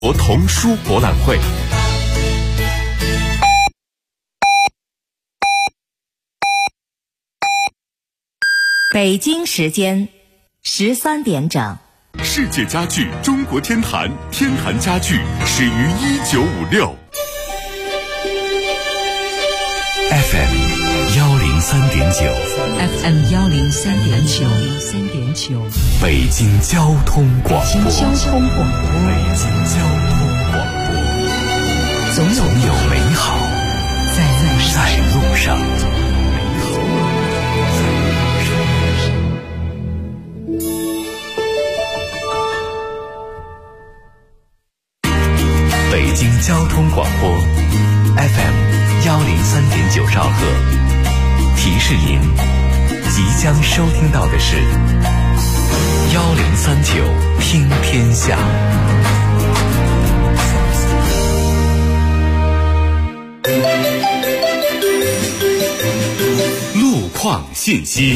童书博览会。 北京时间13点整。 世界家具中国天坛，天坛家具始于1956。FM 103.9 103.9 北京交通广播。总有美好在路上。北京交通广播 FM 103.9兆赫，提示您即将收听到的是1039听天下。路况信息。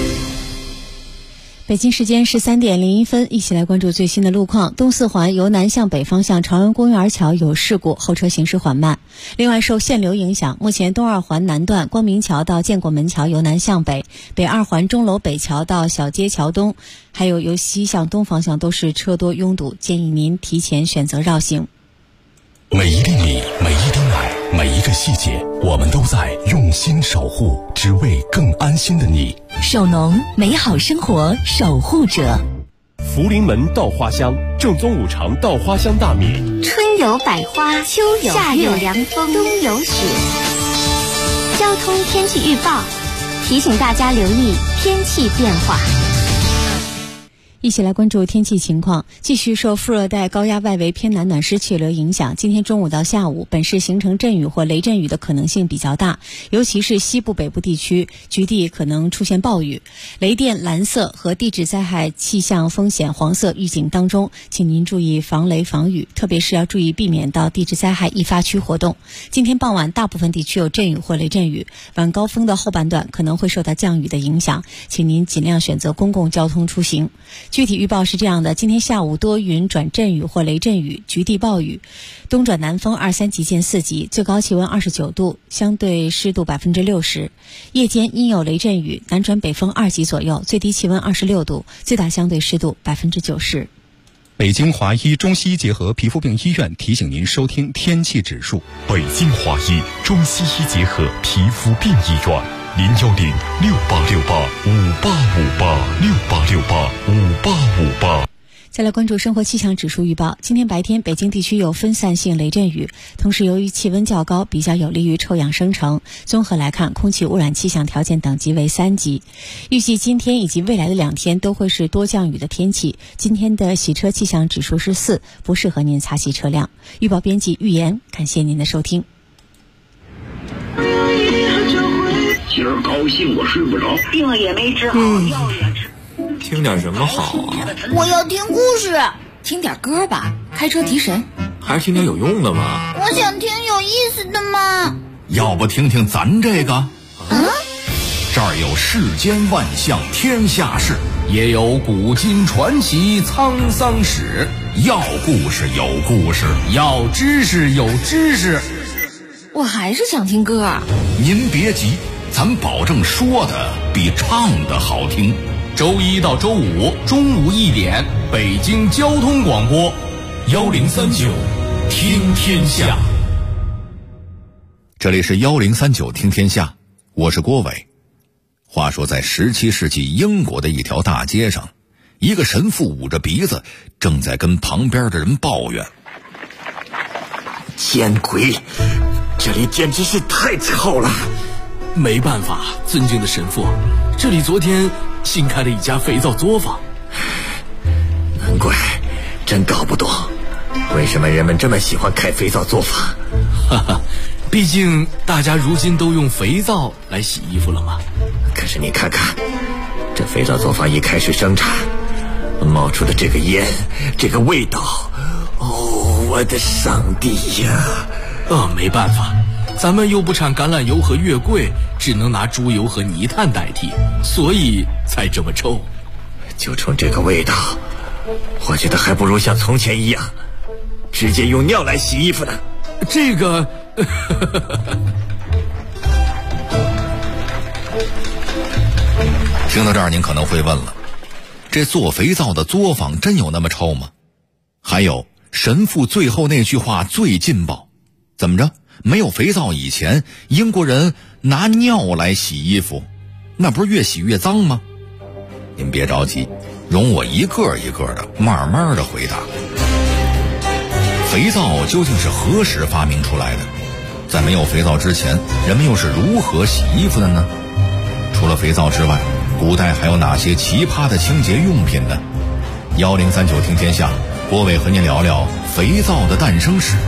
北京时间13点01分，一起来关注最新的路况。东四环由南向北方向朝阳公园桥有事故，后车行驶缓慢。另外，受限流影响，目前东二环南段光明桥到建国门桥由南向北，北二环钟楼北桥到小街桥东，还有由西向东方向都是车多拥堵，建议您提前选择绕行。 每一粒米，每一滴奶，每一个细节，我们都在用心守护，只为更安心的你。 首农，美好生活守护者。 福临门稻花香，正宗五常稻花香大米。 春有百花，秋有夏有凉风，冬有雪。交通天气预报提醒大家留意天气变化。 一起来关注天气情况。继续受副热带高压外围偏南暖湿气流影响，今天中午到下午，本市形成阵雨或雷阵雨的可能性比较大，尤其是西部北部地区，局地可能出现暴雨。雷电蓝色和地质灾害气象风险黄色预警当中，请您注意防雷防雨，特别是要注意避免到地质灾害易发区活动。今天傍晚大部分地区有阵雨或雷阵雨，晚高峰的后半段可能会受到降雨的影响，请您尽量选择公共交通出行。具体预报是这样的：今天下午多云转阵雨或雷阵雨，局地暴雨，东转南风2、3级见4级，最高气温29度，相对湿度60%。夜间阴有雷阵雨，南转北风2级左右，最低气温26度，最大相对湿度90%。 北京华医中西医结合皮肤病医院提醒您收听天气指数。 北京华医中西医结合皮肤病医院，0106868585858 再来关注生活气象指数预报。今天白天北京地区有分散性雷阵雨，同时由于气温较高，比较有利于臭氧生成。综合来看，空气污染气象条件等级为3级。预计今天以及未来的2天都会是多降雨的天气。今天的洗车气象指数是4，不适合您擦洗车辆。预报编辑预言，感谢您的收听。 今儿高兴我睡不着， 病了也没治好，药也吃。 听点什么好啊？ 我要听故事。 听点歌吧，开车提神。 还是听点有用的吧。 我想听有意思的嘛。 要不听听咱这个？这儿有世间万象天下事，也有古今传奇沧桑史。要故事有故事，要知识有知识。 我还是想听歌。 您别急，咱保证说的比唱的好听。周一到周五中午1点，北京交通广播1039听天下。这里是1039听天下，我是郭伟。话说在17世纪英国的一条大街上，一个神父捂着鼻子，正在跟旁边的人抱怨： 见鬼，这里简直是太臭了。 没办法，尊敬的神父，这里昨天新开了一家肥皂作坊。 难怪，真搞不懂为什么人们这么喜欢开肥皂作坊。 哈哈，毕竟大家如今都用肥皂来洗衣服了嘛。 可是你看看，这肥皂作坊一开始生产冒出的这个烟，这个味道，哦，我的上帝呀！ 没办法，咱们又不产橄榄油和月桂，只能拿猪油和泥炭代替，所以才这么臭。 就冲这个味道，我觉得还不如像从前一样， 直接用尿来洗衣服的。 这个听到这儿您可能会问了，这做肥皂的作坊真有那么臭吗？还有神父最后那句话最劲爆，怎么着？没有肥皂以前，英国人拿尿来洗衣服，那不是越洗越脏吗？您别着急，容我一个一个的慢慢的回答。肥皂究竟是何时发明出来的？在没有肥皂之前，人们又是如何洗衣服的呢？除了肥皂之外，古代还有哪些奇葩的清洁用品呢？1039听天下，郭伟和您聊聊肥皂的诞生史。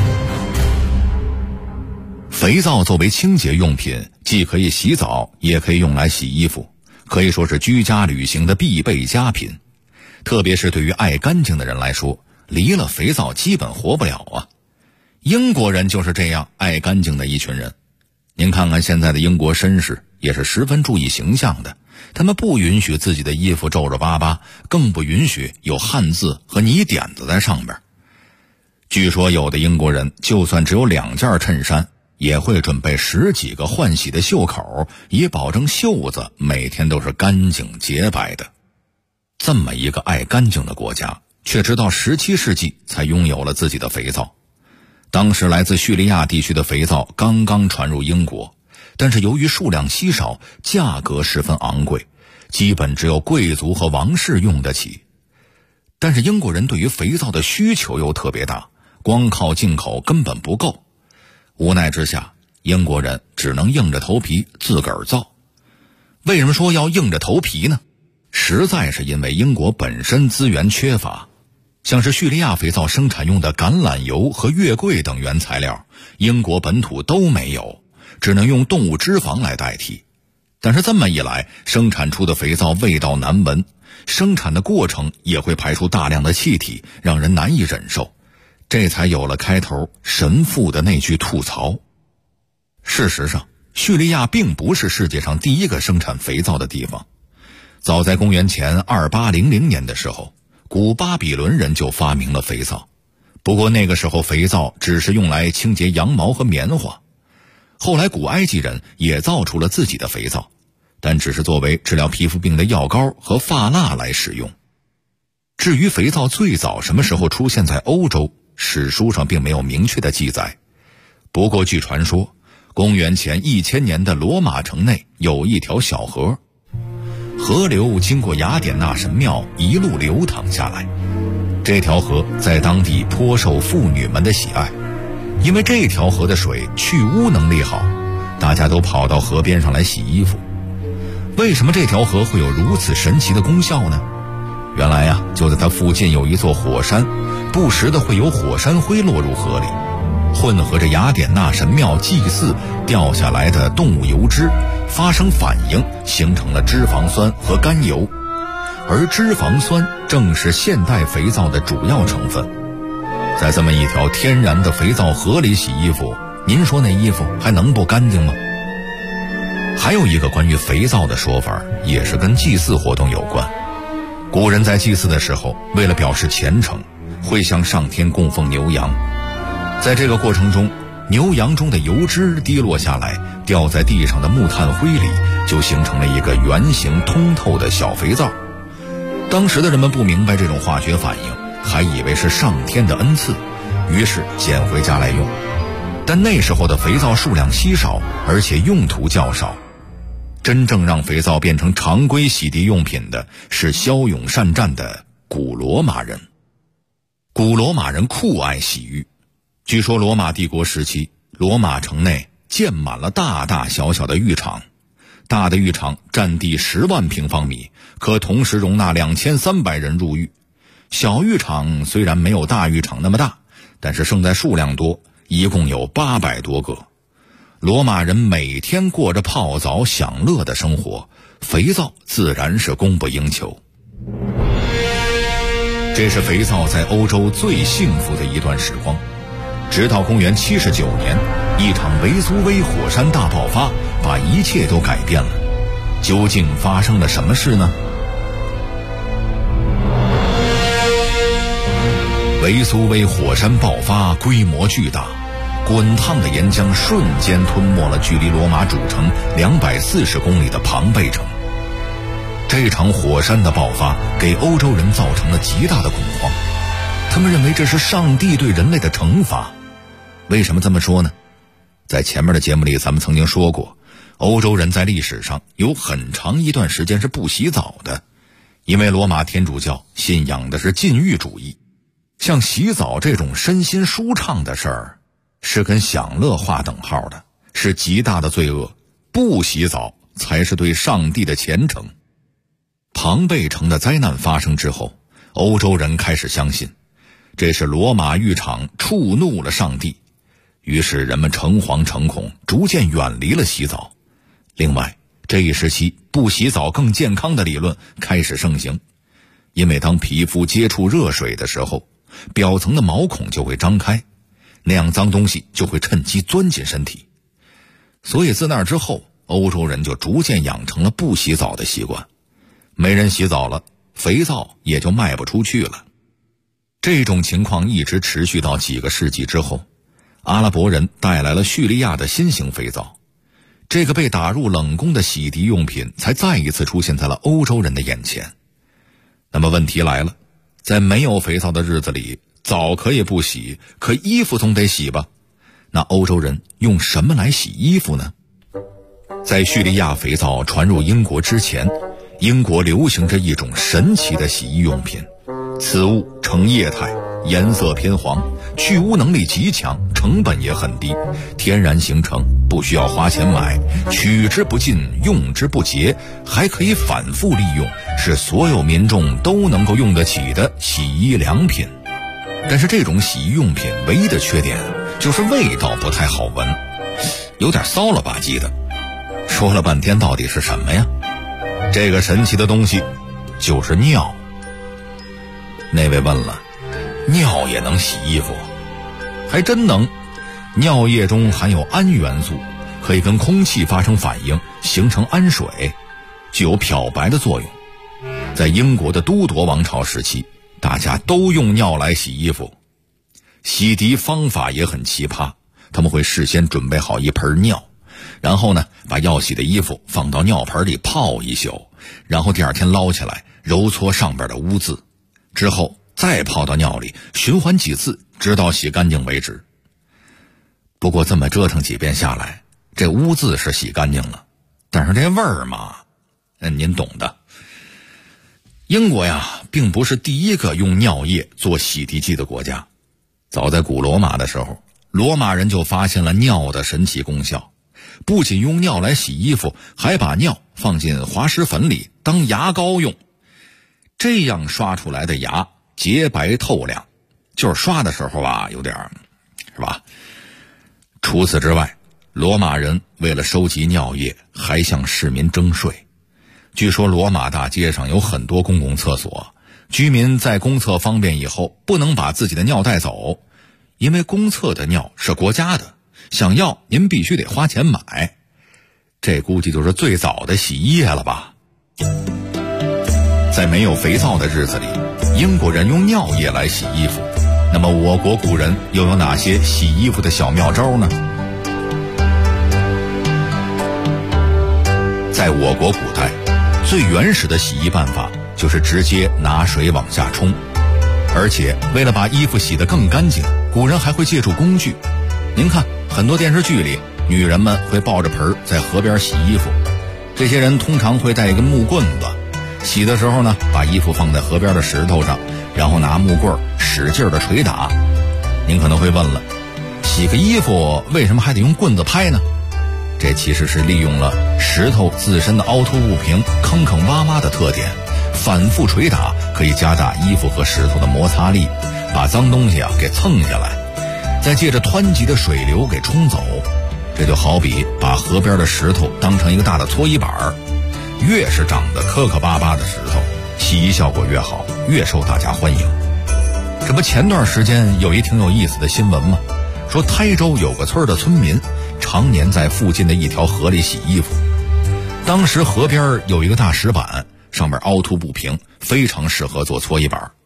肥皂作为清洁用品，既可以洗澡，也可以用来洗衣服，可以说是居家旅行的必备佳品。特别是对于爱干净的人来说，离了肥皂基本活不了啊。英国人就是这样爱干净的一群人。您看看现在的英国绅士也是十分注意形象的，他们不允许自己的衣服皱皱巴巴，更不允许有汗渍和泥点子在上边。据说有的英国人就算只有2件衬衫，也会准备10几个换洗的袖口，以保证袖子每天都是干净洁白的。这么一个爱干净的国家，却直到17世纪才拥有了自己的肥皂。当时来自叙利亚地区的肥皂刚刚传入英国，但是由于数量稀少，价格十分昂贵，基本只有贵族和王室用得起。但是英国人对于肥皂的需求又特别大，光靠进口根本不够。无奈之下，英国人只能硬着头皮自个儿造。为什么说要硬着头皮呢？实在是因为英国本身资源缺乏，像是叙利亚肥皂生产用的橄榄油和月桂等原材料，英国本土都没有，只能用动物脂肪来代替。但是这么一来，生产出的肥皂味道难闻，生产的过程也会排出大量的气体，让人难以忍受。这才有了开头神父的那句吐槽。事实上，叙利亚并不是世界上第一个生产肥皂的地方。早在公元前2800年的时候，古巴比伦人就发明了肥皂。不过那个时候肥皂只是用来清洁羊毛和棉花。后来古埃及人也造出了自己的肥皂，但只是作为治疗皮肤病的药膏和发蜡来使用。至于肥皂最早什么时候出现在欧洲，史书上并没有明确的记载。不过据传说，公元前1000年的罗马城内有一条小河，河流经过雅典娜神庙一路流淌下来。这条河在当地颇受妇女们的喜爱，因为这条河的水去污能力好，大家都跑到河边上来洗衣服。为什么这条河会有如此神奇的功效呢？原来呀，就在它附近有一座火山，不时的会有火山灰落入河里，混合着雅典娜神庙祭祀掉下来的动物油脂，发生反应，形成了脂肪酸和甘油。而脂肪酸正是现代肥皂的主要成分。在这么一条天然的肥皂河里洗衣服，您说那衣服还能不干净吗？还有一个关于肥皂的说法，也是跟祭祀活动有关。古人在祭祀的时候，为了表示虔诚，会向上天供奉牛羊。在这个过程中，牛羊中的油脂滴落下来，掉在地上的木炭灰里，就形成了一个圆形通透的小肥皂。当时的人们不明白这种化学反应，还以为是上天的恩赐，于是捡回家来用。但那时候的肥皂数量稀少，而且用途较少。真正让肥皂变成常规洗涤用品的是骁勇善战的古罗马人。古罗马人酷爱洗浴，据说罗马帝国时期，罗马城内建满了大大小小的浴场。大的浴场占地10万平方米，可同时容纳2300人入浴。小浴场虽然没有大浴场那么大，但是胜在数量多，一共有800多个。罗马人每天过着泡澡享乐的生活，肥皂自然是供不应求。这是肥皂在欧洲最幸福的一段时光。直到公元79年，一场维苏威火山大爆发，把一切都改变了。究竟发生了什么事呢？ 维苏威火山爆发，规模巨大，滚烫的岩浆瞬间吞没了距离罗马主城240公里的庞贝城。这场火山的爆发给欧洲人造成了极大的恐慌，他们认为这是上帝对人类的惩罚。为什么这么说呢？在前面的节目里咱们曾经说过，欧洲人在历史上有很长一段时间是不洗澡的，因为罗马天主教信仰的是禁欲主义，像洗澡这种身心舒畅的事儿是跟享乐划等号的，是极大的罪恶，不洗澡才是对上帝的虔诚。庞贝城的灾难发生之后，欧洲人开始相信这是罗马浴场触怒了上帝，于是人们诚惶诚恐，逐渐远离了洗澡。另外，这一时期不洗澡更健康的理论开始盛行，因为当皮肤接触热水的时候，表层的毛孔就会张开，那样脏东西就会趁机钻进身体。所以自那之后，欧洲人就逐渐养成了不洗澡的习惯，没人洗澡了，肥皂也就卖不出去了。这种情况一直持续到几个世纪之后，阿拉伯人带来了叙利亚的新型肥皂，这个被打入冷宫的洗涤用品才再一次出现在了欧洲人的眼前。那么问题来了，在没有肥皂的日子里，澡可以不洗，可衣服总得洗吧？那欧洲人用什么来洗衣服呢？在叙利亚肥皂传入英国之前，英国流行着一种神奇的洗衣用品，此物呈液态，颜色偏黄，去污能力极强，成本也很低，天然形成，不需要花钱买，取之不尽，用之不竭，还可以反复利用，是所有民众都能够用得起的洗衣良品。但是这种洗衣用品唯一的缺点就是味道不太好闻，有点骚了吧唧的。说了半天到底是什么呀？这个神奇的东西就是尿。那位问了，尿也能洗衣服？还真能。尿液中含有氨元素，可以跟空气发生反应，形成氨水，具有漂白的作用。在英国的都铎王朝时期，大家都用尿来洗衣服。洗涤方法也很奇葩，他们会事先准备好一盆尿，然后呢，把要洗的衣服放到尿盆里泡一宿，然后第二天捞起来揉搓上边的污渍，之后再泡到尿里，循环几次，直到洗干净为止。不过这么折腾几遍下来，这污渍是洗干净了，但是这味儿嘛，您懂的。英国呀，并不是第一个用尿液做洗涤剂的国家。早在古罗马的时候，罗马人就发现了尿的神奇功效，不仅用尿来洗衣服，还把尿放进滑石粉里当牙膏用，这样刷出来的牙洁白透亮，就是刷的时候啊，有点是吧？除此之外，罗马人为了收集尿液，还向市民征税。据说罗马大街上有很多公共厕所，居民在公厕方便以后，不能把自己的尿带走，因为公厕的尿是国家的，想要您必须得花钱买。这估计就是最早的洗衣液了吧。在没有肥皂的日子里，英国人用尿液来洗衣服。那么我国古人又有哪些洗衣服的小妙招呢？在我国古代，最原始的洗衣办法就是直接拿水往下冲，而且为了把衣服洗得更干净，古人还会借助工具。您看很多电视剧里，女人们会抱着盆在河边洗衣服，这些人通常会带一根木棍子，洗的时候呢，把衣服放在河边的石头上，然后拿木棍使劲的捶打。您可能会问了，洗个衣服为什么还得用棍子拍呢？这其实是利用了石头自身的凹凸不平、坑坑洼洼的特点，反复捶打可以加大衣服和石头的摩擦力，把脏东西给蹭下来，再借着湍急的水流给冲走。这就好比把河边的石头当成一个大的搓衣板，越是长得磕磕巴巴的石头，洗衣效果越好，越受大家欢迎。这不前段时间有一挺有意思的新闻吗？说台州有个村的村民常年在附近的一条河里洗衣服，当时河边有一个大石板，上面凹凸不平，非常适合做搓衣板。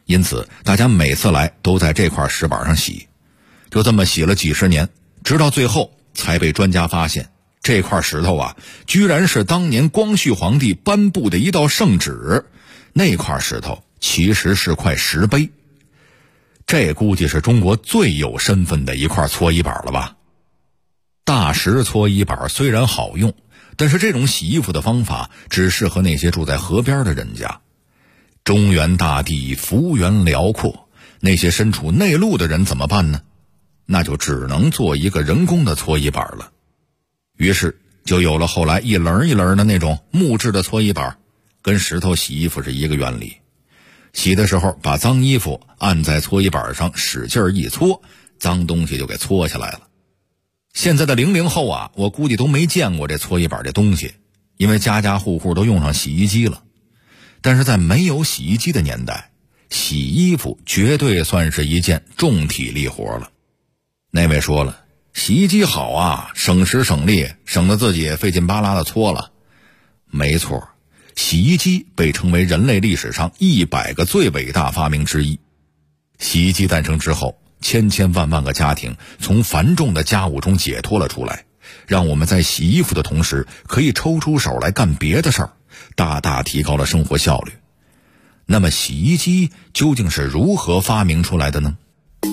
因此大家每次来都在这块石板上洗，就这么洗了几十年，直到最后才被专家发现，这块石头啊，居然是当年光绪皇帝颁布的一道圣旨，那块石头其实是块石碑。这估计是中国最有身份的一块搓衣板了吧。大石搓衣板虽然好用，但是这种洗衣服的方法只适合那些住在河边的人家。中原大地幅员辽阔，那些身处内陆的人怎么办呢？那就只能做一个人工的搓衣板了。于是就有了后来一棱一棱的那种木质的搓衣板，跟石头洗衣服是一个原理。洗的时候把脏衣服按在搓衣板上使劲一搓，脏东西就给搓下来了。现在的00后啊，我估计都没见过这搓衣板这东西，因为家家户户都用上洗衣机了。但是在没有洗衣机的年代，洗衣服绝对算是一件重体力活了。那位说了，洗衣机好啊，省时省力，省得自己费劲巴拉的搓了。没错，洗衣机被称为人类历史上100个最伟大发明之一。洗衣机诞生之后，千千万万个家庭从繁重的家务中解脱了出来，让我们在洗衣服的同时可以抽出手来干别的事儿，大大提高了生活效率。那么洗衣机究竟是如何发明出来的呢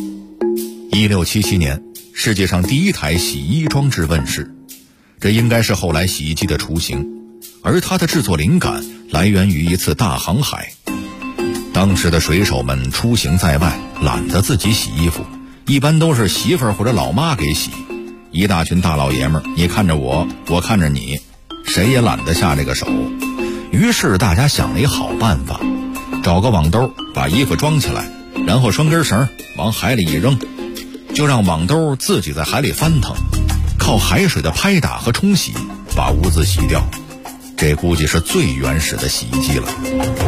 ？1677年，世界上第一台洗衣装置问世，这应该是后来洗衣机的雏形，而它的制作灵感来源于一次大航海。当时的水手们出行在外，懒得自己洗衣服，一般都是媳妇儿或者老妈给洗。一大群大老爷们儿，你看着我，我看着你，谁也懒得下这个手。于是大家想了一好办法，找个网兜把衣服装起来，然后拴根绳往海里一扔，就让网兜自己在海里翻腾，靠海水的拍打和冲洗把污渍洗掉。这估计是最原始的洗衣机了。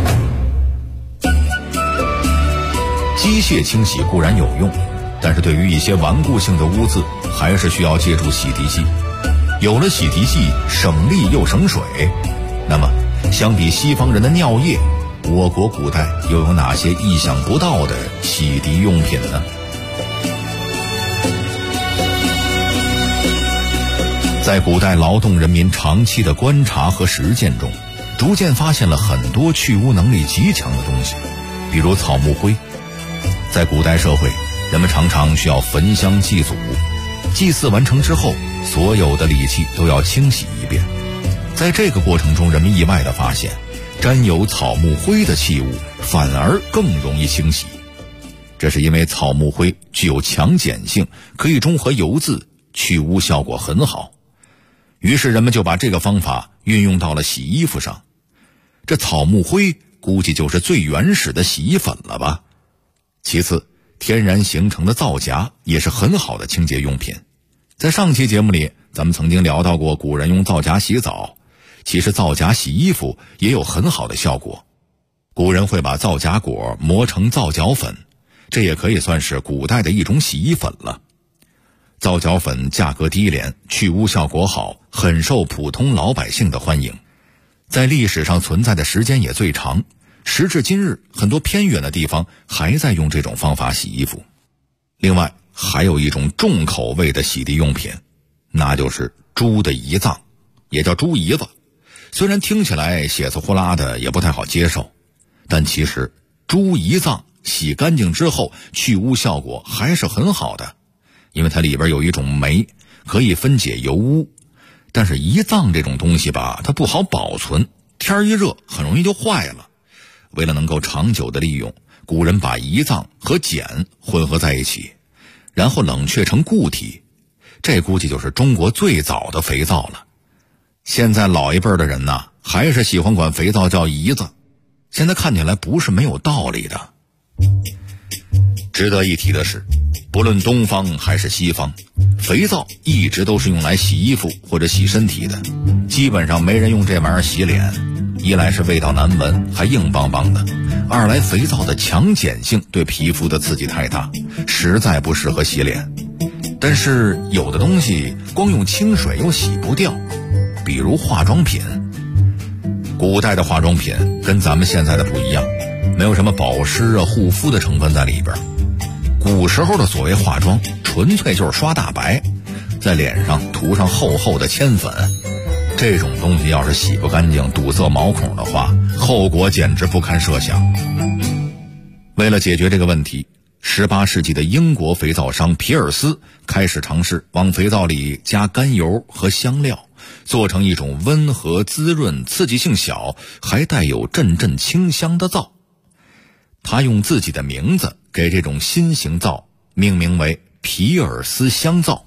机械清洗固然有用，但是对于一些顽固性的污渍还是需要借助洗涤剂。有了洗涤剂，省力又省水。那么相比西方人的尿液，我国古代又有哪些意想不到的洗涤用品呢？在古代劳动人民长期的观察和实践中，逐渐发现了很多去污能力极强的东西，比如草木灰。在古代社会，人们常常需要焚香祭祖，祭祀完成之后，所有的礼器都要清洗一遍。在这个过程中，人们意外地发现，沾有草木灰的器物反而更容易清洗。这是因为草木灰具有强碱性，可以中和油渍，去污效果很好。于是人们就把这个方法运用到了洗衣服上。这草木灰估计就是最原始的洗衣粉了吧。其次，天然形成的皂荚也是很好的清洁用品。在上期节目里，咱们曾经聊到过古人用皂荚洗澡，其实皂荚洗衣服也有很好的效果。古人会把皂荚果磨成皂角粉，这也可以算是古代的一种洗衣粉了。皂角粉价格低廉，去污效果好，很受普通老百姓的欢迎。在历史上存在的时间也最长，时至今日，很多偏远的地方还在用这种方法洗衣服。另外，还有一种重口味的洗涤用品，那就是猪的胰脏，也叫猪胰子。虽然听起来血丝呼啦的，也不太好接受，但其实猪胰脏洗干净之后，去污效果还是很好的，因为它里边有一种酶，可以分解油污。但是胰脏这种东西吧，它不好保存，天一热很容易就坏了。为了能够长久的利用，古人把胰脏和碱混合在一起，然后冷却成固体，这估计就是中国最早的肥皂了。现在老一辈的人呢，还是喜欢管肥皂叫胰子，现在看起来不是没有道理的。值得一提的是，不论东方还是西方，肥皂一直都是用来洗衣服或者洗身体的，基本上没人用这玩意儿洗脸。一来是味道难闻，还硬邦邦的；二来肥皂的强碱性对皮肤的刺激太大，实在不适合洗脸。但是有的东西光用清水又洗不掉，比如化妆品。古代的化妆品跟咱们现在的不一样， 没有什么保湿啊、护肤的成分在里边。古时候的所谓化妆，纯粹就是刷大白，在脸上涂上厚厚的铅粉。这种东西要是洗不干净，堵塞毛孔的话，后果简直不堪设想。为了解决这个问题，18世纪的英国肥皂商皮尔斯开始尝试往肥皂里加甘油和香料，做成一种温和滋润、刺激性小还带有阵阵清香的皂。他用自己的名字给这种新型皂命名为皮尔斯香皂。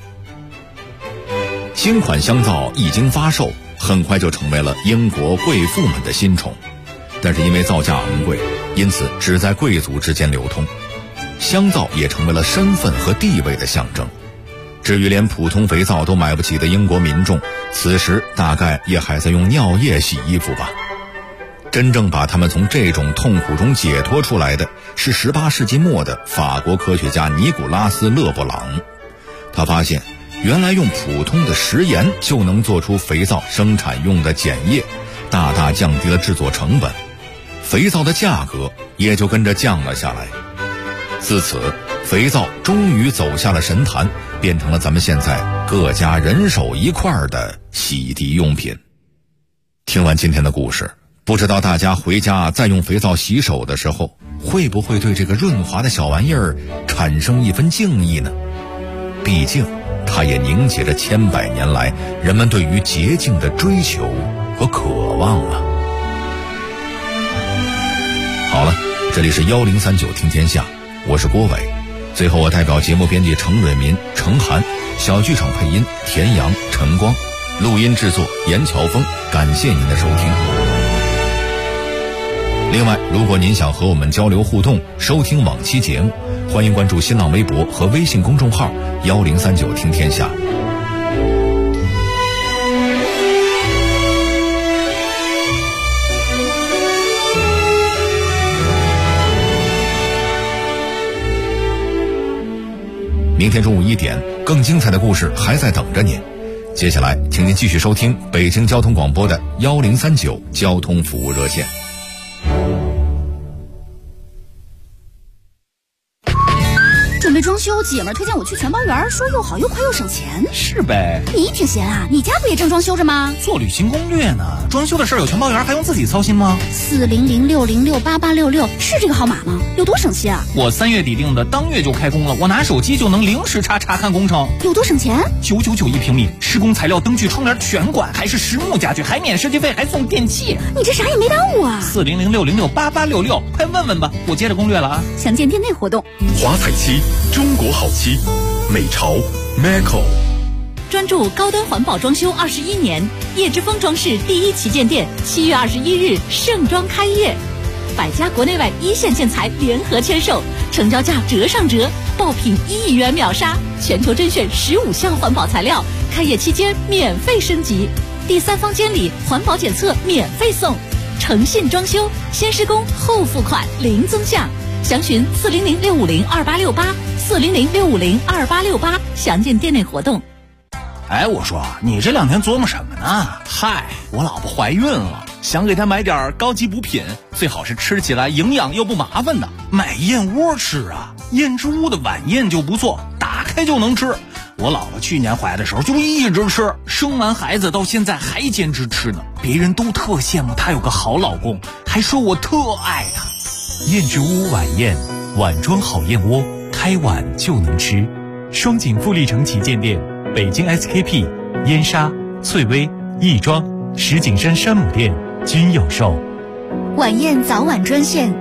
新款香皂一经发售，很快就成为了英国贵妇们的新宠，但是因为造价昂贵，因此只在贵族之间流通。香皂也成为了身份和地位的象征。至于连普通肥皂都买不起的英国民众，此时大概也还在用尿液洗衣服吧。真正把他们从这种痛苦中解脱出来的是18世纪末的法国科学家尼古拉斯·勒布朗。他发现原来用普通的食盐就能做出肥皂生产用的碱液，大大降低了制作成本，肥皂的价格也就跟着降了下来。自此，肥皂终于走下了神坛，变成了咱们现在各家人手一块的洗涤用品。听完今天的故事，不知道大家回家再用肥皂洗手的时候，会不会对这个润滑的小玩意儿产生一分敬意呢？毕竟它也凝结着千百年来人们对于洁净的追求和渴望啊。好了，这里是1039听天下，我是郭伟。最后我代表节目编辑程蕊民、程涵，小剧场配音田阳、陈光，录音制作严乔峰，感谢您的收听。另外，如果您想和我们交流互动，收听往期节目，欢迎关注新浪微博和微信公众号1039听天下。明天中午1点，更精彩的故事还在等着您。接下来，请您继续收听北京交通广播的1039交通服务热线。 准备装修，姐们儿推荐我去全包园，说又好又快又省钱。 是呗。 你挺闲啊？你家不也正装修着吗？ 做旅行攻略呢。装修的事儿有全包园，还用自己操心吗 ？40060688866是这个号码吗？有多省心啊？ 我3月底定的，当月就开工了。我拿手机就能0时查看工程。 有多省钱 ？999一平米，施工材料、灯具、窗帘全管，还是实木家具，还免设计费，还送电器。 你这啥也没耽误啊 ！40060688866，快问问吧，我接着攻略了啊。 详见店内活动。 华彩漆，中国好漆，美潮 Maco。 专注高端环保装修21年，叶之峰装饰第一旗舰店7月21日盛装开业，100家国内外一线建材联合签售，成交价折上折，爆品1亿元秒杀，全球甄选15项环保材料，开业期间免费升级，第3方监理环保检测免费送，诚信装修，先施工后付款零增项，详询400-650-2868，400-650-2868，详见店内活动。 哎，我说你这2天琢磨什么呢？嗨，我老婆怀孕了，想给她买点高级补品，最好是吃起来营养又不麻烦的。买燕窝吃啊，燕之屋的晚宴就不错，打开就能吃。我老婆去年怀的时候就一直吃，生完孩子到现在还坚持吃呢。别人都特羡慕她有个好老公，还说我特爱她。 燕之屋晚宴，碗装好燕窝，开碗就能吃。双井富力城旗舰店，北京 SKP、燕莎、翠微、亦庄、石景山山姆店均有售。 晚宴早晚专线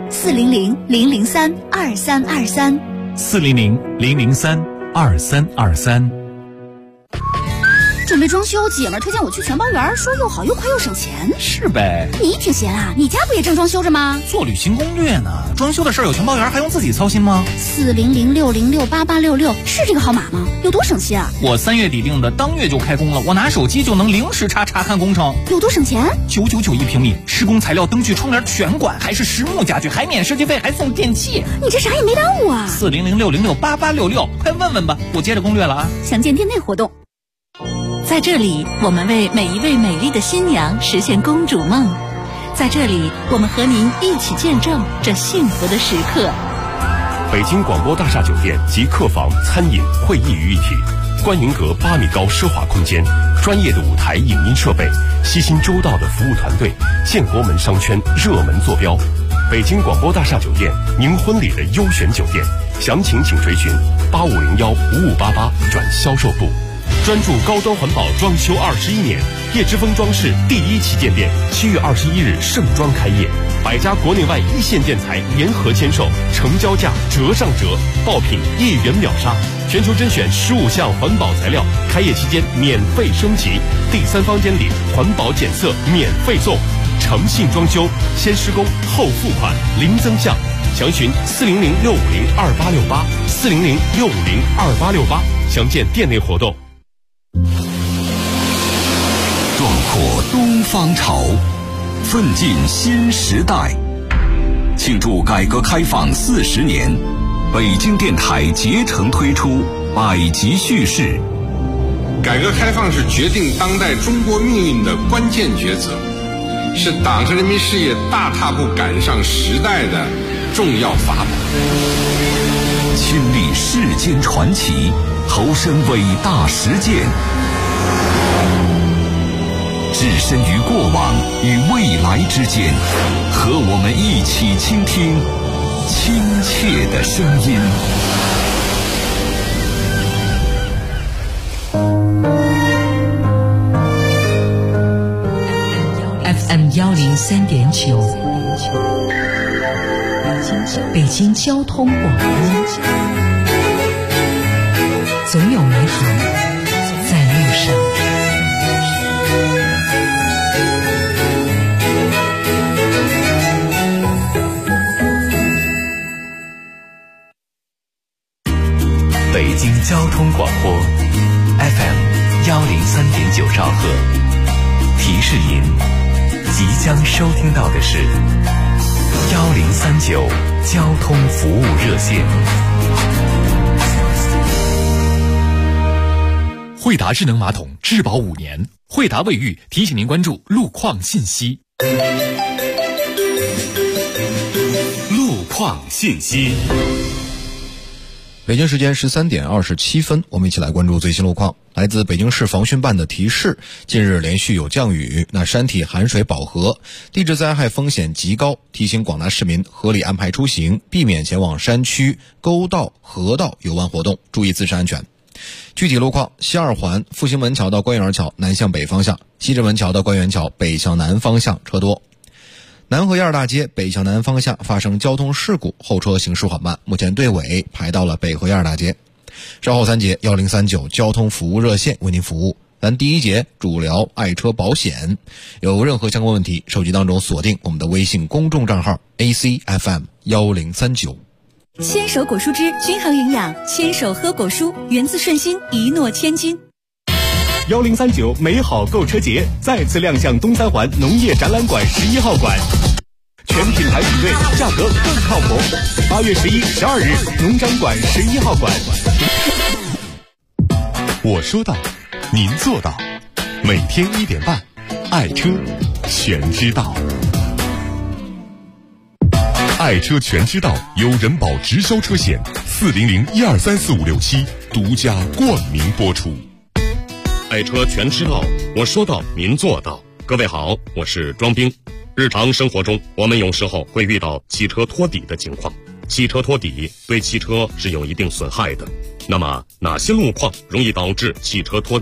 400-003-2323，400-003-2323。 准备装修，姐们儿推荐我去全包园，说又好又快又省钱。 是呗。 你挺闲啊？你家不也正装修着吗？ 做旅行攻略呢。装修的事儿有全包园，还用自己操心吗 ？40060688866是这个号码吗？有多省心啊？ 我3月底定的，当月就开工了。我拿手机就能0时查看工程。 有多省钱 ？999一平米，施工材料、灯具、窗帘全管，还是实木家具，还免设计费，还送电器。 你这啥也没耽误啊 ！40060688866，快问问吧，我接着攻略了啊。 详见店内活动。 在这里，我们为每一位美丽的新娘实现公主梦。 在这里，我们和您一起见证这幸福的时刻。 北京广播大厦酒店集客房、餐饮、会议于一体，观云阁8米高奢华空间，专业的舞台影音设备，悉心周到的服务团队，建国门商圈热门坐标。北京广播大厦酒店，您婚礼的优选酒店，详情请垂询8501-5588转销售部。专注高端环保装修21年，叶之峰装饰第1旗舰店7月21日盛装开业，100家国内外一线建材联合签售，成交价折上折，爆品1元秒杀，全球甄选15项环保材料，开业期间免费升级，第3方监理环保检测免费送，诚信装修，先施工后付款，零增项，详询400-650-2868，400-650-2868，详见店内活动。 壮阔东方潮，奋进新时代。庆祝改革开放40年，北京电台竭诚推出百集叙事。 改革开放是决定当代中国命运的关键抉择，是党和人民事业大踏步赶上时代的重要法宝。 亲历世间传奇，投身伟大实践，置身于过往与未来之间，和我们一起倾听亲切的声音。 FM 103.9，北京交通广播，总有美好在路上。 北京交通广播 FM 103.9兆赫，提示您即将收听到的是1039交通服务热线。 惠达智能马桶质保5年，惠达卫浴提醒您关注路况信息。 路况信息。 北京时间13点27分，我们一起来关注最新路况。来自北京市防汛办的提示，近日连续有降雨，山体含水饱和，地质灾害风险极高，提醒广大市民合理安排出行，避免前往山区、沟道、河道游玩活动，注意自身安全。具体路况：西二环复兴门桥到官园桥南向北方向，西直门桥到官园桥北向南方向车多。南河1-2大街北向南方向发生交通事故，后车行驶缓慢，目前队尾排到了北河1-2大街。稍后3节1039交通服务热线为您服务。咱第1节主聊爱车保险，有任何相关问题，手机当中锁定我们的微信公众账号 ACFM 1039。 牵手果蔬汁均衡营养，牵手喝果蔬，源自顺心，一诺千金。 1039美好购车节再次亮相东三环农业展览馆11号馆，全品牌比对，价格更靠谱。8月11、12日，农展馆11号馆。 我说到，您做到。每天1点半，爱车全知道。爱车全知道由人保直销车险400123456独家冠名播出。 爱车全知道，我说到您做到。各位好，我是庄兵。日常生活中，我们有时候会遇到汽车脱底的情况，汽车脱底对汽车是有一定损害的。那么哪些路况容易导致汽车脱底？